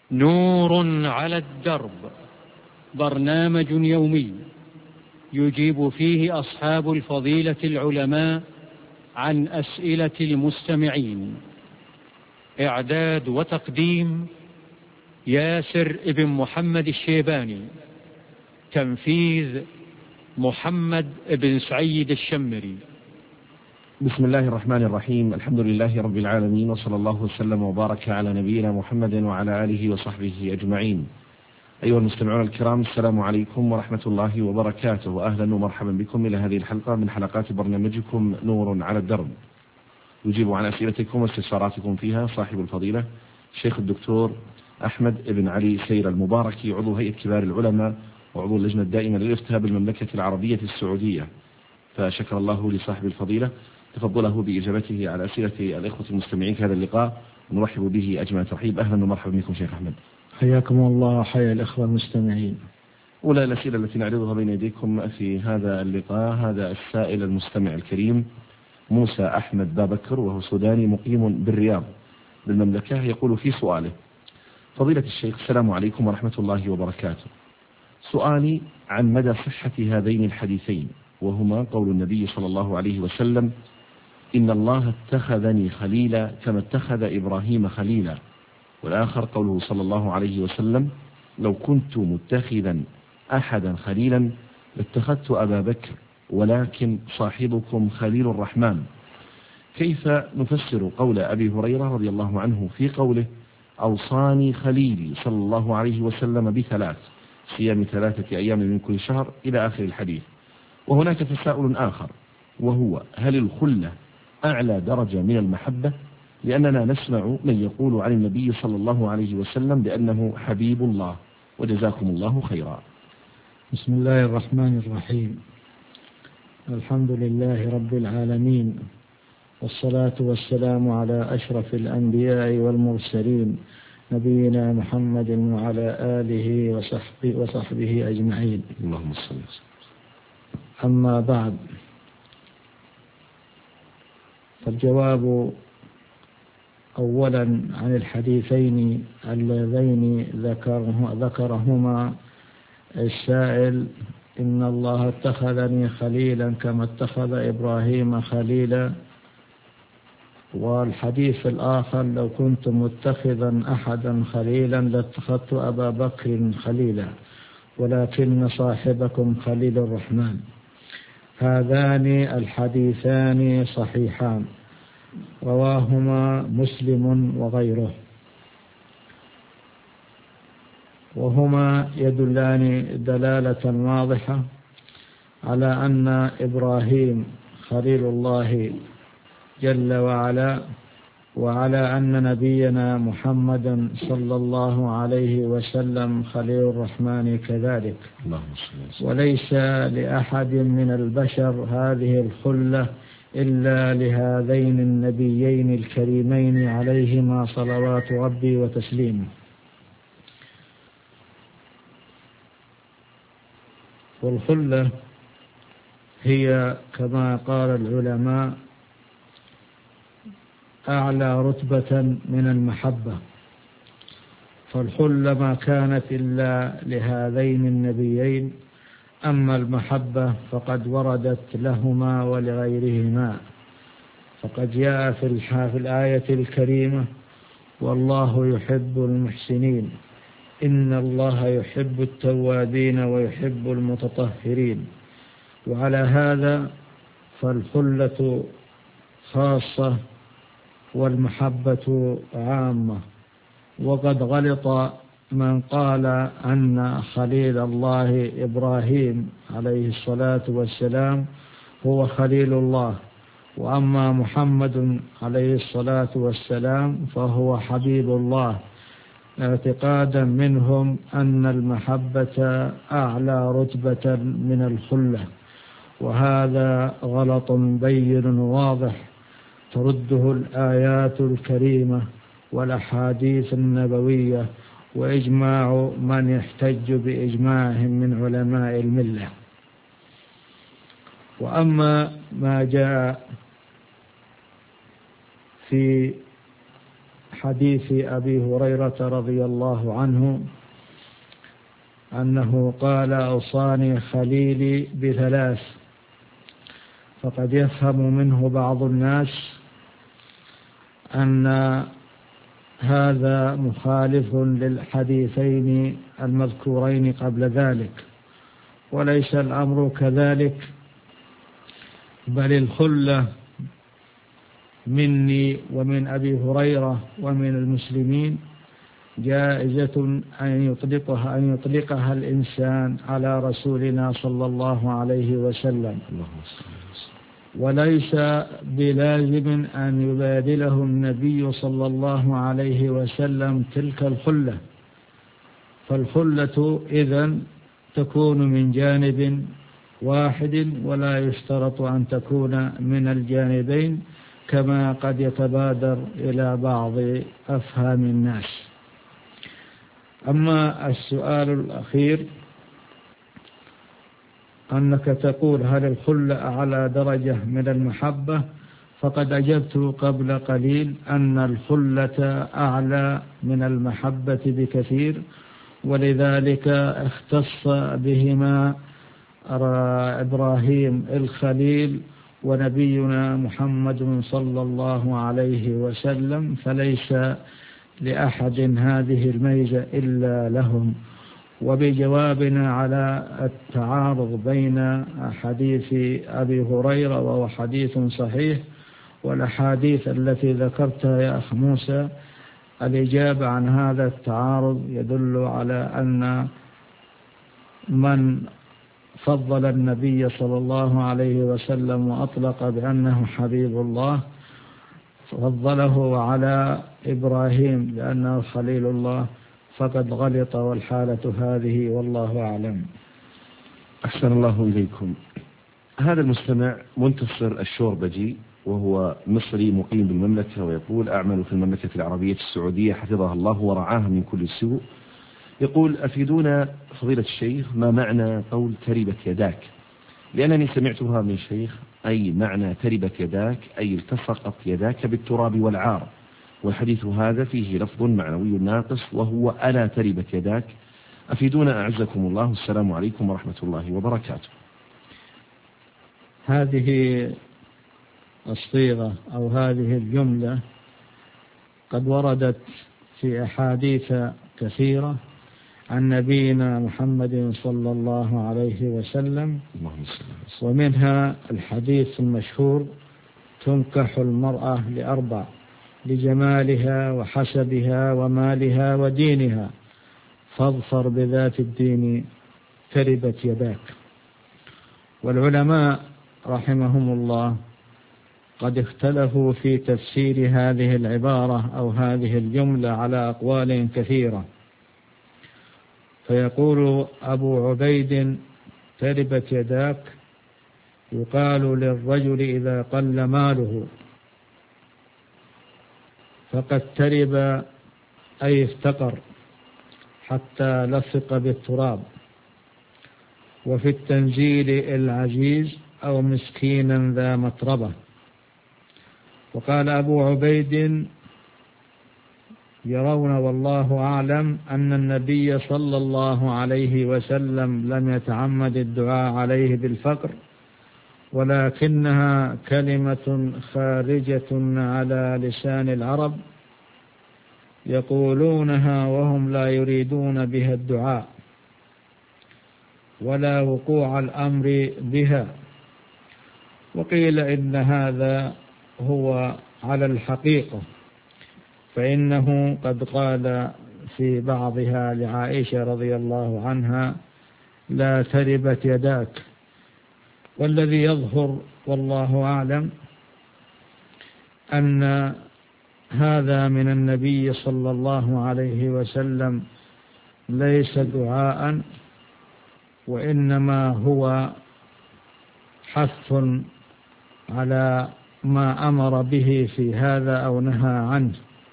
نور على الدرب، برنامج يومي يجيب فيه أصحاب الفضيلة العلماء عن أسئلة المستمعين. إعداد وتقديم ياسر ابن محمد الشيباني. تنفيذ محمد بن سعيد الشمري. بسم الله الرحمن الرحيم. الحمد لله رب العالمين، وصلى الله وسلم وبارك على نبينا محمد وعلى آله وصحبه أجمعين. أيها المستمعون الكرام، السلام عليكم ورحمة الله وبركاته، وأهلا ومرحبا بكم إلى هذه الحلقة من حلقات برنامجكم نور على الدرب. يجيب عن أسئلتكم واستفساراتكم فيها صاحب الفضيلة الشيخ الدكتور أحمد بن علي سير المباركي، عضو هيئة كبار العلماء وعضو اللجنة الدائمة للإفتاء بالمملكة العربية السعودية. فشكر الله لصاحب الفضيلة تفضله بإجابته على أسئلة الإخوة المستمعين في هذا اللقاء، ونرحب به أجمع ترحيب. أهلا ومرحبا بكم شيخ أحمد. حياكم الله، حيا الإخوة المستمعين. أولى الأسئلة التي نعرضها بين يديكم في هذا اللقاء، هذا السائل المستمع الكريم موسى أحمد بابكر، وهو سوداني مقيم بالرياض بالمملكة. يقول في سؤاله: فضيلة الشيخ، السلام عليكم ورحمة الله وبركاته. سؤالي عن مدى صحة هذين الحديثين، وهما قول النبي صلى الله عليه وسلم: إن الله اتخذني خليلا كما اتخذ إبراهيم خليلا، والآخر قوله صلى الله عليه وسلم: لو كنت متخذا أحدا خليلا لاتخذت أبا بكر ولكن صاحبكم خليل الرحمن. كيف نفسر قول أبي هريرة رضي الله عنه في قوله: أوصاني خليلي صلى الله عليه وسلم بثلاث، صيام 3 أيام من كل شهر، إلى آخر الحديث؟ وهناك تساؤل آخر، وهو: هل الخلة أعلى درجة من المحبة؟ لأننا نسمع من يقول عن النبي صلى الله عليه وسلم بأنه حبيب الله، وجزاكم الله خيرا. بسم الله الرحمن الرحيم. الحمد لله رب العالمين، والصلاة والسلام على أشرف الأنبياء والمرسلين، نبينا محمد وعلى آله وصحبه أجمعين. اللهم صل وسلم. أما بعد، فالجواب أولا عن الحديثين اللذين ذكرهما السائل: إن الله اتخذني خليلا كما اتخذ إبراهيم خليلا، والحديث الآخر: لو كنت متخذا أحدا خليلا لاتخذت أبا بكر خليلا ولكن صاحبكم خليل الرحمن. هذان الحديثان صحيحان، رواهما مسلم وغيره، وهما يدلان دلالة واضحة على أن إبراهيم خليل الله جل وعلا، وعلى أن نبينا محمدا صلى الله عليه وسلم خليل الرحمن كذلك. وليس لأحد من البشر هذه الخلة إلا لهذين النبيين الكريمين عليهما صلوات ربي وتسليمه. والخلة هي كما قال العلماء أعلى رتبة من المحبة، فالخلة ما كانت إلا لهذين النبيين، أما المحبة فقد وردت لهما ولغيرهما. فقد جاء في الآية الكريمة: والله يحب المحسنين، إن الله يحب التوابين ويحب المتطهرين. وعلى هذا فالخلة خاصة والمحبة عامة. وقد غلط من قال أن خليل الله إبراهيم عليه الصلاة والسلام هو خليل الله، وأما محمد عليه الصلاة والسلام فهو حبيب الله، اعتقادا منهم أن المحبة أعلى رتبة من الخلة، وهذا غلط بين واضح ترده الآيات الكريمة والأحاديث النبوية وإجماع من يحتج بإجماعهم من علماء الملة. وأما ما جاء في حديث أبي هريرة رضي الله عنه أنه قال: أوصاني خليلي بثلاث. فقد يفهم منه بعض الناس أن هذا مخالف للحديثين المذكورين قبل ذلك، وليس الأمر كذلك، بل الخلة مني ومن أبي هريرة ومن المسلمين جائزة أن يطلقها الإنسان على رسولنا صلى الله عليه وسلم، وليس بلازم أن يبادله النبي صلى الله عليه وسلم تلك الخلة. فالخلة إذن تكون من جانب واحد، ولا يشترط أن تكون من الجانبين كما قد يتبادر إلى بعض أفهام الناس. أما السؤال الأخير أنك تقول: هل الخلة أعلى درجة من المحبة؟ فقد أجبت قبل قليل أن الخلة أعلى من المحبة بكثير، ولذلك اختص بهما إبراهيم الخليل ونبينا محمد صلى الله عليه وسلم، فليس لأحد هذه الميزة إلا لهم. وبجوابنا على التعارض بين حديث أبي هريرة وهو حديث صحيح والأحاديث التي ذكرتها يا أخ موسى، الإجابة عن هذا التعارض يدل على أن من فضل النبي صلى الله عليه وسلم وأطلق بأنه حبيب الله فضله على إبراهيم بأنه خليل الله فقد غلط، والحالة هذه والله أعلم. أحسن الله إليكم. هذا المستمع منتصر الشوربجي، وهو مصري مقيم بالمملكة، ويقول: أعمل في المملكة العربية السعودية حفظها الله ورعاها من كل سوء. يقول: أفيدونا فضيلة الشيخ ما معنى قول تربت يداك، لأنني سمعتها من شيخ أي معنى تربت يداك أي التصقت يداك بالتراب والعار، والحديث هذا فيه لفظ معنوي ناقص وهو ألا تربت يداك. أفيدونا أعزكم الله، السلام عليكم ورحمة الله وبركاته. هذه الصيغة أو هذه الجملة قد وردت في أحاديث كثيرة عن نبينا محمد صلى الله عليه وسلم، ومنها الحديث المشهور: تنكح المرأة لأربع: لجمالها وحسبها ومالها ودينها، فاظفر بذات الدين تربت يداك. والعلماء رحمهم الله قد اختلفوا في تفسير هذه العبارة أو هذه الجملة على أقوال كثيرة. فيقول أبو عبيد: تربت يداك يقال للرجل إذا قل ماله فقد ترب أي افتقر حتى لصق بالتراب، وفي التنزيل العزيز أو مسكينا ذا متربة. وقال أبو عبيد: يرون والله أعلم أن النبي صلى الله عليه وسلم لم يتعمد الدعاء عليه بالفقر، ولكنها كلمة خارجة على لسان العرب يقولونها وهم لا يريدون بها الدعاء ولا وقوع الأمر بها. وقيل إن هذا هو على الحقيقة، فإنه قد قال في بعضها لعائشة رضي الله عنها: لا تربت يداك. والذي يظهر والله أعلم أن هذا من النبي صلى الله عليه وسلم ليس دعاء، وإنما هو حث على ما أمر به في هذا أو نهى عنه.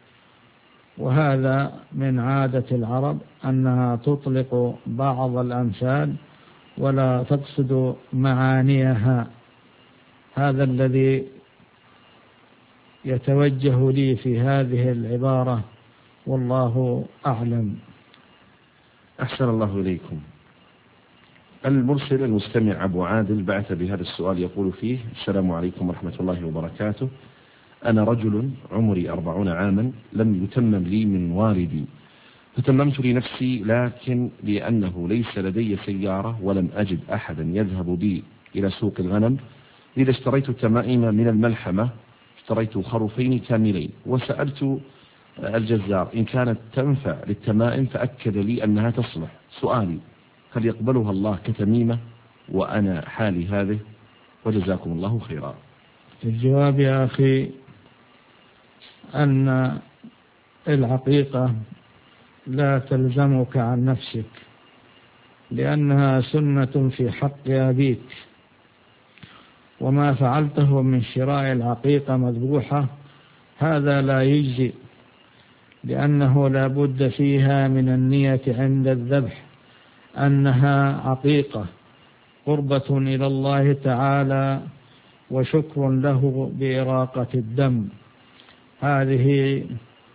وهذا من عادة العرب أنها تطلق بعض الأمثال ولا تقصد معانيها. هذا الذي يتوجه لي في هذه العبارة، والله أعلم. أحسن الله إليكم. المرسل المستمع أبو عادل بعث بهذا السؤال يقول فيه: السلام عليكم ورحمة الله وبركاته. أنا رجل عمري 40 عاما، لم يتمم لي من والدي، فتممت لنفسي، لكن لأنه ليس لدي سيارة ولم أجد أحدا يذهب بي إلى سوق الغنم، إذا اشتريت التمائم من الملحمة، اشتريت خروفين كاملين، وسألت الجزار إن كانت تنفع للتمائم فأكد لي أنها تصلح. سؤالي: هل يقبلها الله كتميمة وأنا حالي هذه؟ وجزاكم الله خيرا. الجواب يا أخي أن العقيقة لا تلزمك عن نفسك، لأنها سنة في حق أبيك، وما فعلته من شراء العقيقة مذبوحة هذا لا يجزي، لأنه لا بد فيها من النية عند الذبح أنها عقيقة قربة إلى الله تعالى وشكر له بإراقة الدم. هذه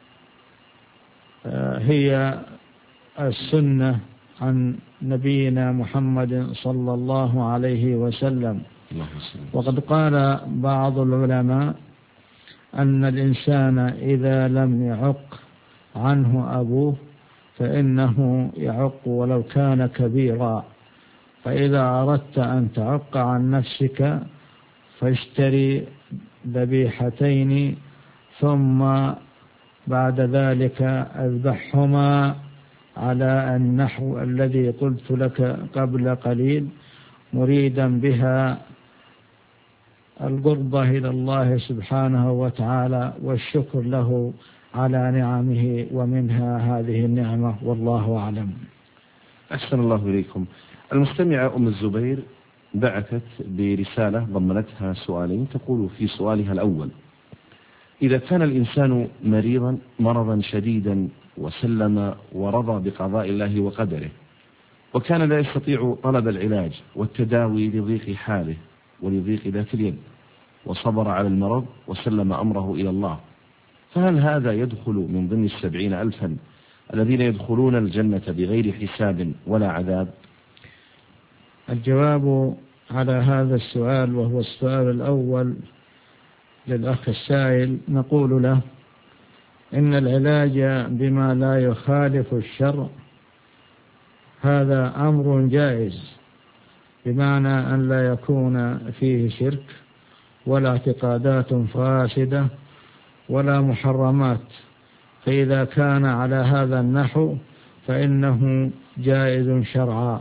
هي السنة عن نبينا محمد صلى الله عليه وسلم. وقد قال بعض العلماء أن الإنسان إذا لم يعق عنه أبوه فإنه يعق ولو كان كبيرا. فإذا أردت أن تعق عن نفسك فاشتري ذبيحتين، ثم بعد ذلك اذبحهما على النحو الذي قلت لك قبل قليل، مريدا بها القربة إلى الله سبحانه وتعالى والشكر له على نعمه، ومنها هذه النعمة، والله أعلم. أحسن الله إليكم. المستمعة أم الزبير بعثت برسالة ضمنتها سؤالين، تقول في سؤالها الأول: إذا كان الإنسان مريضا مرضا شديدا وسلم ورضى بقضاء الله وقدره، وكان لا يستطيع طلب العلاج والتداوي لضيق حاله ولضيق ذات اليد، وصبر على المرض وسلم أمره إلى الله، فهل هذا يدخل من ضمن 70,000 الذين يدخلون الجنة بغير حساب ولا عذاب؟ الجواب على هذا السؤال، وهو السؤال الأول للأخ السائل، نقول له إن العلاج بما لا يخالف الشرع هذا أمر جائز، بمعنى أن لا يكون فيه شرك ولا اعتقادات فاسدة ولا محرمات، فإذا كان على هذا النحو فإنه جائز شرعا.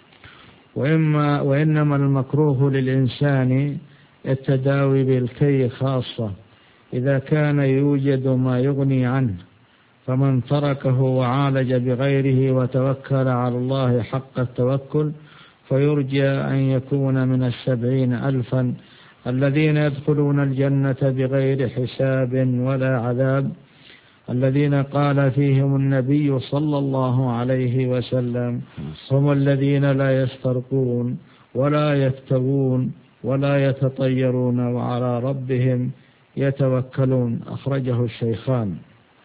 وإنما المكروه للإنسان التداوي بالكي خاصة إذا كان يوجد ما يغني عنه، فمن تركه وعالج بغيره وتوكل على الله حق التوكل فيرجى أن يكون من 70,000 الذين يدخلون الجنة بغير حساب ولا عذاب، الذين قال فيهم النبي صلى الله عليه وسلم: هم الذين لا يسترقون ولا يكتوون ولا يتطيرون وعلى ربهم يتوكلون. أخرجه الشيخان.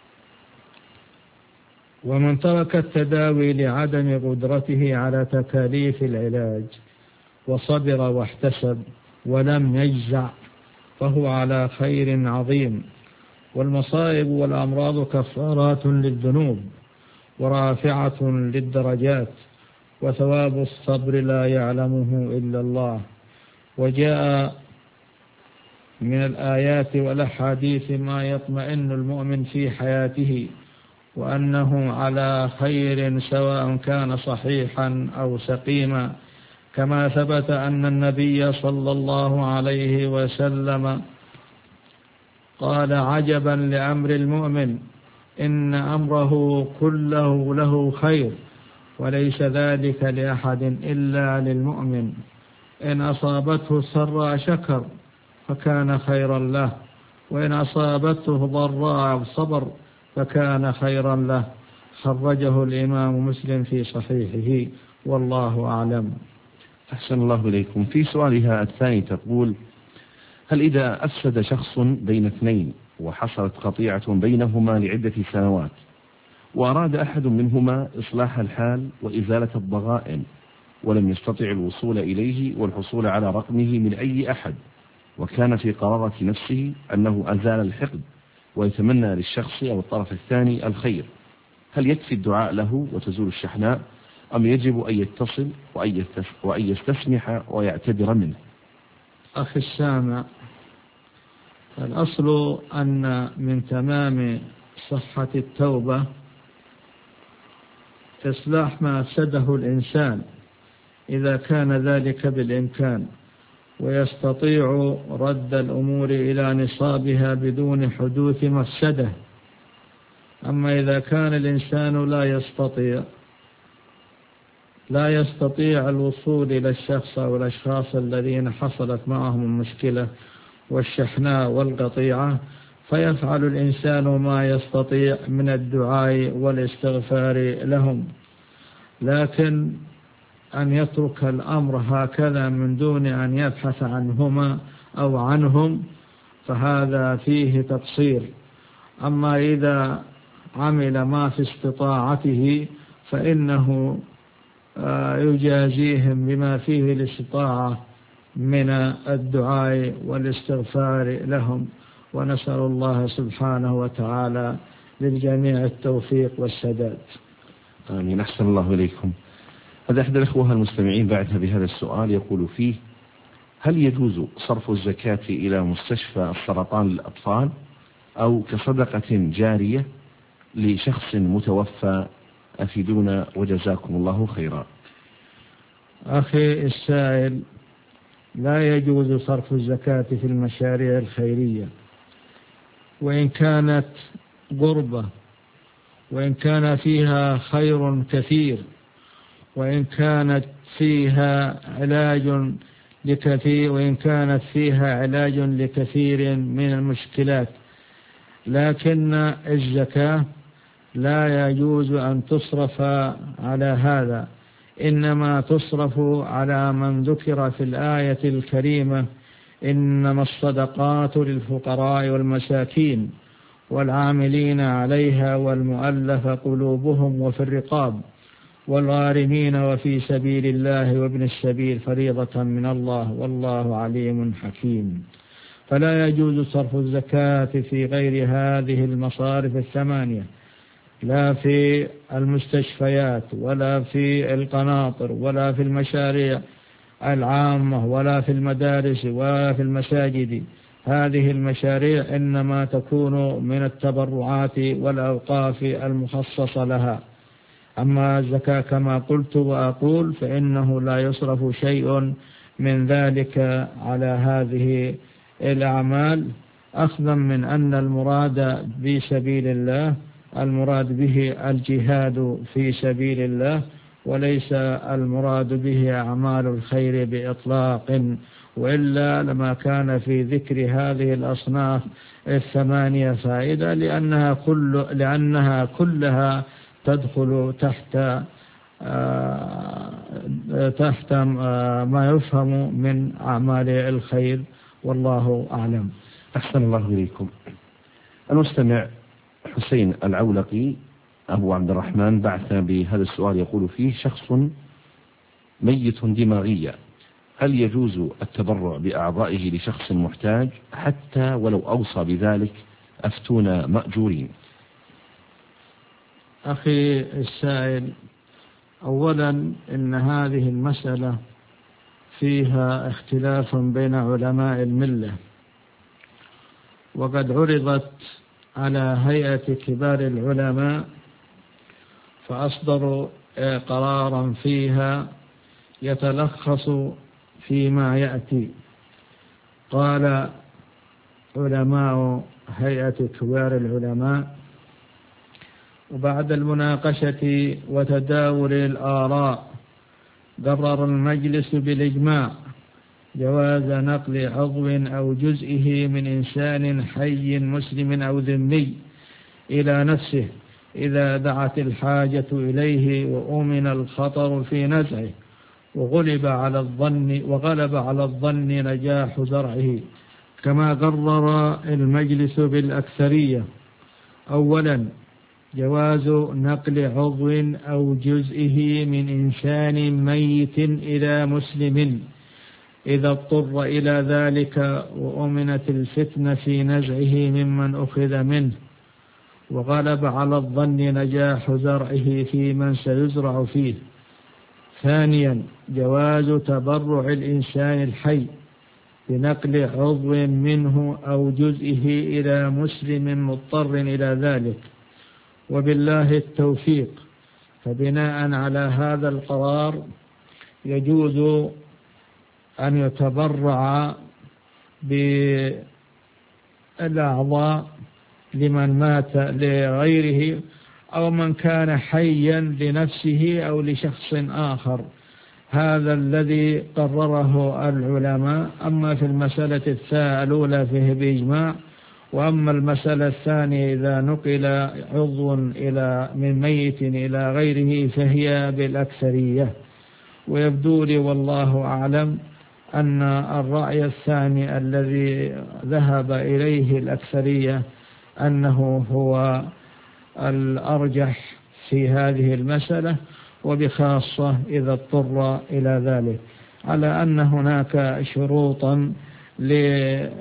ومن ترك التداوي لعدم قدرته على تكاليف العلاج وصبر واحتسب ولم يجزع فهو على خير عظيم. والمصائب والأمراض كفارات للذنوب ورافعة للدرجات، وثواب الصبر لا يعلمه إلا الله. وجاء من الآيات والأحاديث ما يطمئن المؤمن في حياته وأنه على خير سواء كان صحيحا أو سقيما، كما ثبت أن النبي صلى الله عليه وسلم قال: عجبا لأمر المؤمن إن أمره كله له خير، وليس ذلك لأحد إلا للمؤمن، إن أصابته سراء شكر فكان خيرا له، وإن أصابته ضراء صبر فكان خيرا له. خرجه الإمام مسلم في صحيحه، والله أعلم. أحسن الله إليكم. في سؤالها الثاني تقول: هل إذا أفسد شخص بين اثنين وحصلت قطيعة بينهما لعدة سنوات، وأراد أحد منهما إصلاح الحال وإزالة الضغائن، ولم يستطع الوصول إليه والحصول على رقمه من أي أحد، وكان في قرارة نفسه أنه أزال الحقد ويتمنى للشخص أو الطرف الثاني الخير، هل يكفي الدعاء له وتزول الشحناء، أم يجب أن يتصل وأن يستسمح ويعتذر منه؟ أخي السامع، الأصل أن من تمام صحة التوبة إصلاح ما أفسده الإنسان إذا كان ذلك بالإمكان، ويستطيع رد الأمور إلى نصابها بدون حدوث مفسدة. أما إذا كان الإنسان لا يستطيع الوصول إلى الشخص أو الأشخاص الذين حصلت معهم المشكلة والشحناء والقطيعة، فيفعل الإنسان ما يستطيع من الدعاء والاستغفار لهم، لكن أن يترك الأمر هكذا من دون أن يبحث عنهما أو عنهم فهذا فيه تقصير. أما إذا عمل ما في استطاعته فإنه يجازيهم بما فيه الاستطاعة من الدعاء والاستغفار لهم، ونسأل الله سبحانه وتعالى للجميع التوفيق والسداد. آمين. أحسن الله إليكم. هذا أحد الأخوة المستمعين بعدها بهذا السؤال يقول فيه: هل يجوز صرف الزكاة إلى مستشفى السرطان للأطفال أو كصدقة جارية لشخص متوفى؟ أفيدونا وجزاكم الله خيرا. أخي السائل، لا يجوز صرف الزكاة في المشاريع الخيرية، وإن كانت قربة، وإن كان فيها خير كثير، وإن كانت فيها علاج لكثير من المشكلات، لكن الزكاة لا يجوز أن تصرف على هذا، إنما تصرف على من ذكر في الآية الكريمة: إنما الصدقات للفقراء والمساكين والعاملين عليها والمؤلف قلوبهم وفي الرقاب والغارمين وفي سبيل الله وابن السبيل فريضة من الله والله عليم حكيم. فلا يجوز صرف الزكاة في غير هذه المصارف الثمانية، لا في المستشفيات ولا في القناطر ولا في المشاريع العامة ولا في المدارس ولا في المساجد. هذه المشاريع إنما تكون من التبرعات والأوقاف المخصصة لها. أما الزكاة كما قلت وأقول فإنه لا يصرف شيء من ذلك على هذه الأعمال، أخذا من أن المراد بسبيل الله المراد به الجهاد في سبيل الله، وليس المراد به أعمال الخير بإطلاق، وإلا لما كان في ذكر هذه الأصناف الثمانية فائدة، لأنها كلها تدخل تحت ما يفهم من أعمال الخير، والله أعلم. أحسن الله إليكم. المستمع حسين العولقي أبو عبد الرحمن بعث بهذا السؤال يقول فيه: شخص ميت دماغيا، هل يجوز التبرع بأعضائه لشخص محتاج حتى ولو أوصى بذلك؟ أفتونا مأجورين. أخي السائل، أولا إن هذه المسألة فيها اختلاف بين علماء الملة، وقد عرضت على هيئة كبار العلماء فأصدروا قرارا فيها يتلخص فيما يأتي. قال علماء هيئة كبار العلماء: وبعد المناقشة وتداول الآراء قرر المجلس بالإجماع جواز نقل عضو أو جزئه من إنسان حي مسلم أو ذمي إلى نفسه إذا دعت الحاجة إليه وأمن الخطر في نزعه وغلب على الظن نجاح زرعه، كما قرر المجلس بالأكثرية. أولا، جواز نقل عضو أو جزئه من إنسان ميت إلى مسلم إذا اضطر إلى ذلك وأمنت الفتنة في نزعه ممن أخذ منه، وغلب على الظن نجاح زرعه في من سيزرع فيه. ثانيا، جواز تبرع الإنسان الحي بنقل عضو منه أو جزئه إلى مسلم مضطر إلى ذلك، وبالله التوفيق. فبناء على هذا القرار يجوز أن يتبرع بالأعضاء لمن مات لغيره أو من كان حيا لنفسه أو لشخص آخر. هذا الذي قرره العلماء. أما في المسألة الأولى فيه بإجماع، وأما المسألة الثانية إذا نقل عضو من ميت إلى غيره فهي بالأكثرية. ويبدو لي والله أعلم أن الرأي الثاني الذي ذهب إليه الأكثرية أنه هو الأرجح في هذه المسألة، وبخاصة إذا اضطر إلى ذلك، على أن هناك شروطا لأهل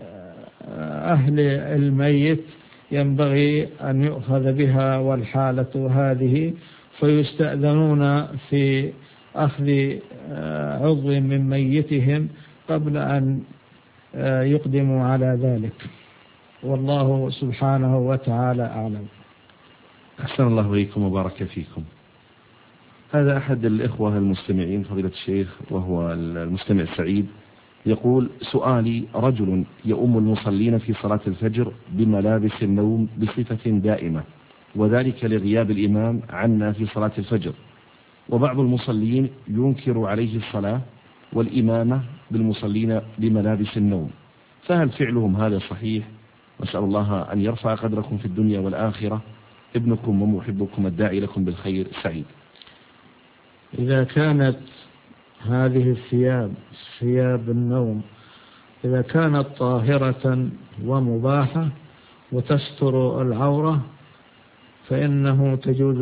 الميت ينبغي أن يؤخذ بها، والحالة هذه فيستأذنون في أخذ عضو من ميتهم قبل أن يقدموا على ذلك، والله سبحانه وتعالى أعلم. أحسن الله إليكم وبارك فيكم. هذا أحد الإخوة المستمعين فضيلة الشيخ وهو المستمع السعيد، يقول: سؤالي: رجل يؤم المصلين في صلاة الفجر بملابس النوم بصفة دائمة، وذلك لغياب الإمام عنا في صلاة الفجر، وبعض المصلين ينكر عليه الصلاة والإمامة بالمصلين بملابس النوم، فهل فعلهم هذا صحيح؟ وأسأل الله أن يرفع قدركم في الدنيا والآخرة، ابنكم ومحبكم الداعي لكم بالخير سعيد. إذا كانت هذه الثياب، ثياب النوم، إذا كانت طاهرة ومباحة وتستر العورة فإنه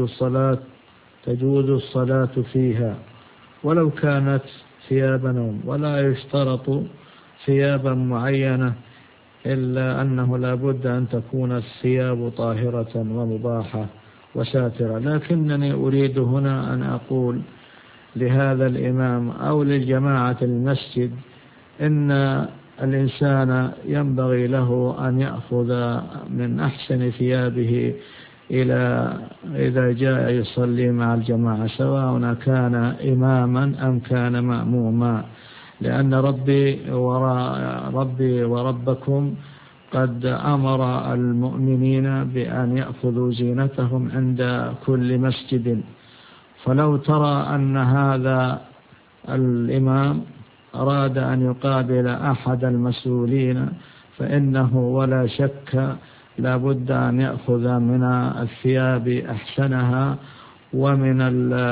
تجوز الصلاة فيها ولو كانت ثياب نوم، ولا يشترط ثيابا معينة، إلا أنه لا بد أن تكون الثياب طاهرة ومباحة وساترة. لكنني أريد هنا أن أقول لهذا الإمام أو للجماعة المسجد إن الإنسان ينبغي له أن يأخذ من أحسن ثيابه إذا جاء يصلي مع الجماعة، سواء كان إماما أم كان مأموما، لأن ربي وربكم قد أمر المؤمنين بأن يأخذوا زينتهم عند كل مسجد. فلو ترى أن هذا الإمام أراد أن يقابل أحد المسؤولين فإنه ولا شك لا بد أن يأخذ من الثياب أحسنها، ومن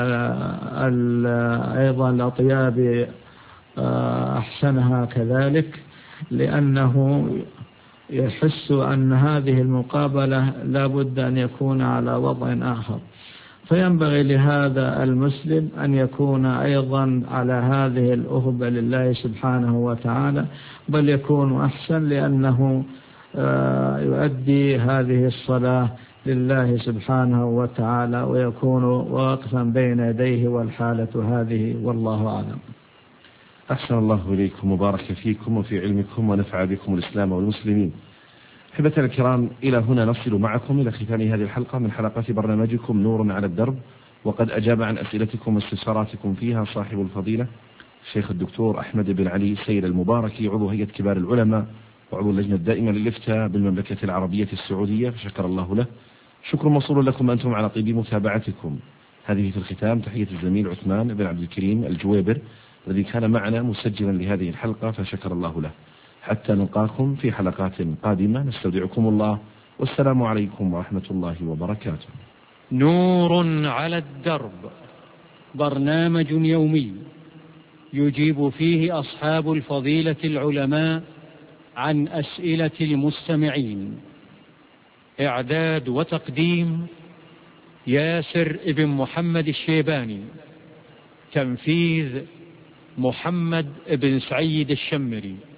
أيضا الأطياب أحسنها كذلك، لأنه يحس أن هذه المقابلة لا بد أن يكون على وضع آخر. فينبغي لهذا المسلم أن يكون أيضا على هذه الأهبة لله سبحانه وتعالى، بل يكون أحسن، لأنه يؤدي هذه الصلاة لله سبحانه وتعالى ويكون واقفا بين يديه، والحالة هذه والله أعلم. أحسن الله إليكم وبارك فيكم وفي علمكم ونفع بكم الإسلام والمسلمين. أحبتنا الكرام، إلى هنا نصل معكم إلى ختام هذه الحلقة من حلقات برنامجكم نور على الدرب، وقد أجاب عن أسئلتكم واستفساراتكم فيها صاحب الفضيلة الشيخ الدكتور أحمد بن علي سيد المباركي، عضو هيئة كبار العلماء وعضو اللجنة الدائمة للإفتاء بالمملكة العربية السعودية، فشكر الله له. شكر موصول لكم أنتم على طيب متابعتكم. هذه في الختام تحية الزميل عثمان بن عبد الكريم الجويبر الذي كان معنا مسجلا لهذه الحلقة، فشكر الله له. حتى نلقاكم في حلقات قادمة، نستودعكم الله، والسلام عليكم ورحمة الله وبركاته. نور على الدرب، برنامج يومي يجيب فيه أصحاب الفضيلة العلماء عن أسئلة المستمعين. إعداد وتقديم ياسر ابن محمد الشيباني. تنفيذ محمد بن سعيد الشمري.